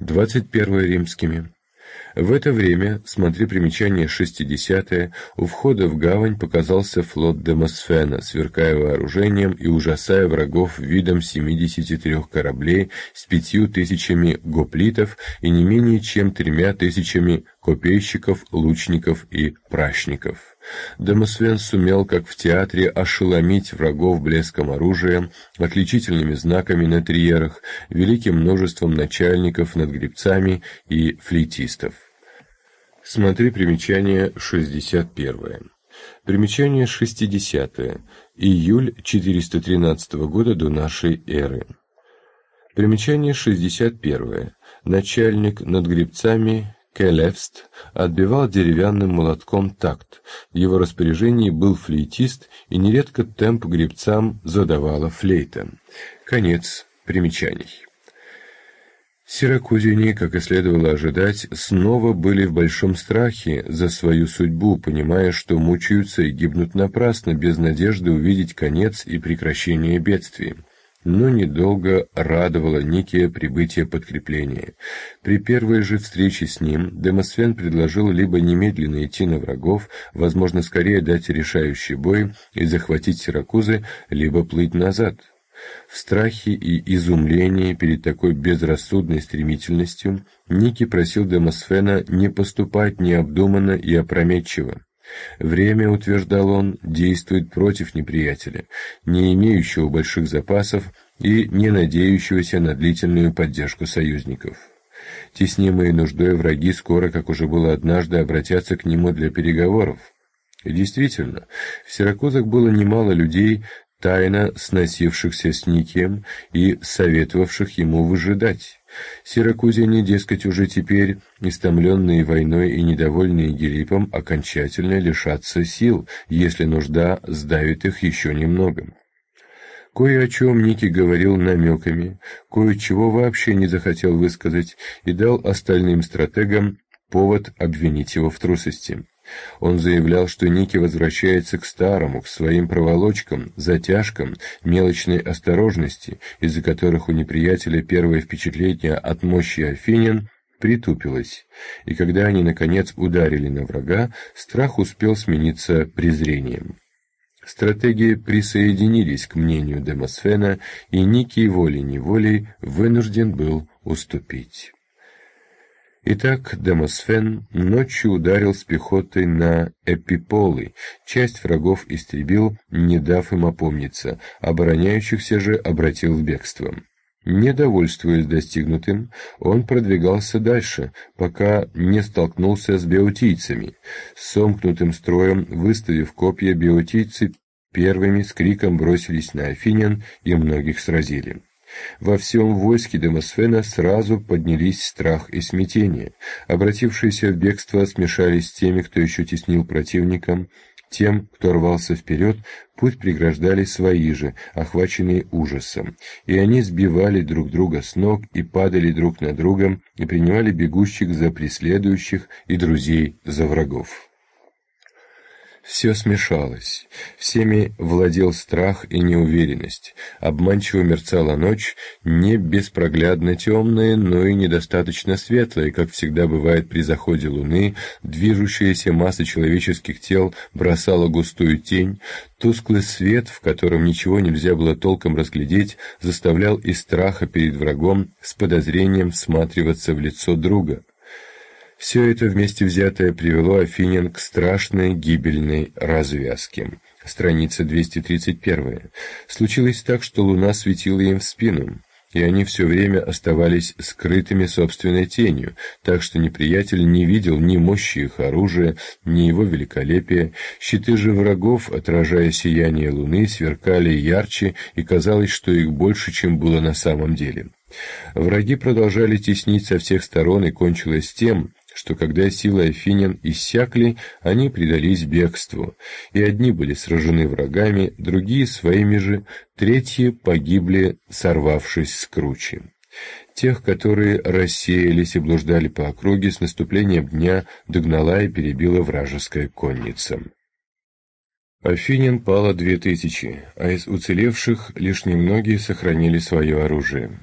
21 римскими. В это время, смотри примечание 60, у входа в гавань показался флот Демосфена, сверкая вооружением и ужасая врагов видом 73 кораблей с 5000 гоплитов и не менее чем 3000 копейщиков, лучников и пращников. Демосфен сумел, как в театре, ошеломить врагов блеском оружия, отличительными знаками на триерах, великим множеством начальников над гребцами и флейтистов. Смотри примечание 61. Примечание 60. Июль 413 года до нашей эры. Примечание 61. Начальник над гребцами Келевст отбивал деревянным молотком такт. В его распоряжении был флейтист, и нередко темп гребцам задавала флейта. Конец примечаний. Сиракузяне, как и следовало ожидать, снова были в большом страхе за свою судьбу, понимая, что мучаются и гибнут напрасно, без надежды увидеть конец и прекращение бедствий. Но недолго радовало некое прибытие подкрепления. При первой же встрече с ним Демосфен предложил либо немедленно идти на врагов, возможно, скорее дать решающий бой и захватить Сиракузы, либо плыть назад. В страхе и изумлении перед такой безрассудной стремительностью Ники просил Демосфена не поступать необдуманно и опрометчиво. Время, утверждал он, действует против неприятеля, не имеющего больших запасов и не надеющегося на длительную поддержку союзников. Теснимые нуждой враги скоро, как уже было однажды, обратятся к нему для переговоров. И действительно, в Сиракузах было немало людей, тайно сносившихся с Никием и советовавших ему выжидать. Сиракузяне, дескать, уже теперь, истомленные войной и недовольные Гилиппом, окончательно лишатся сил, если нужда сдавит их еще немного. Кое о чем Ники говорил намеками, кое-чего вообще не захотел высказать и дал остальным стратегам повод обвинить его в трусости. Он заявлял, что Ники возвращается к старому, к своим проволочкам, затяжкам, мелочной осторожности, из-за которых у неприятеля первое впечатление от мощи афинян притупилось, и когда они, наконец, ударили на врага, страх успел смениться презрением. Стратеги присоединились к мнению Демосфена, и Ники волей-неволей вынужден был уступить. Итак, Демосфен ночью ударил с пехотой на Эпиполы, часть врагов истребил, не дав им опомниться, обороняющихся же обратил в бегство. Не довольствуясь достигнутым, он продвигался дальше, пока не столкнулся с беотийцами. С сомкнутым строем, выставив копья, беотийцы первыми с криком бросились на афинян и многих сразили. Во всем войске Демосфена сразу поднялись страх и смятение. Обратившиеся в бегство смешались с теми, кто еще теснил противника. Тем, кто рвался вперед, путь преграждали свои же, охваченные ужасом, и они сбивали друг друга с ног и падали друг на друга, и принимали бегущих за преследующих и друзей за врагов. Все смешалось, всеми владел страх и неуверенность, обманчиво мерцала ночь, не беспроглядно темная, но и недостаточно светлая, как всегда бывает при заходе луны, движущаяся масса человеческих тел бросала густую тень, тусклый свет, в котором ничего нельзя было толком разглядеть, заставлял из страха перед врагом с подозрением всматриваться в лицо друга. Все это вместе взятое привело афинян к страшной гибельной развязке. Страница 231. Случилось так, что луна светила им в спину, и они все время оставались скрытыми собственной тенью, так что неприятель не видел ни мощи их оружия, ни его великолепия. Щиты же врагов, отражая сияние луны, сверкали ярче, и казалось, что их больше, чем было на самом деле. Враги продолжали теснить со всех сторон, и кончилось тем, что когда силы афинян иссякли, они предались бегству, и одни были сражены врагами, другие своими же, третьи погибли, сорвавшись с кручи. Тех, которые рассеялись и блуждали по округе, с наступлением дня догнала и перебила вражеская конница. Афинян пало 2000, а из уцелевших лишь немногие сохранили свое оружие.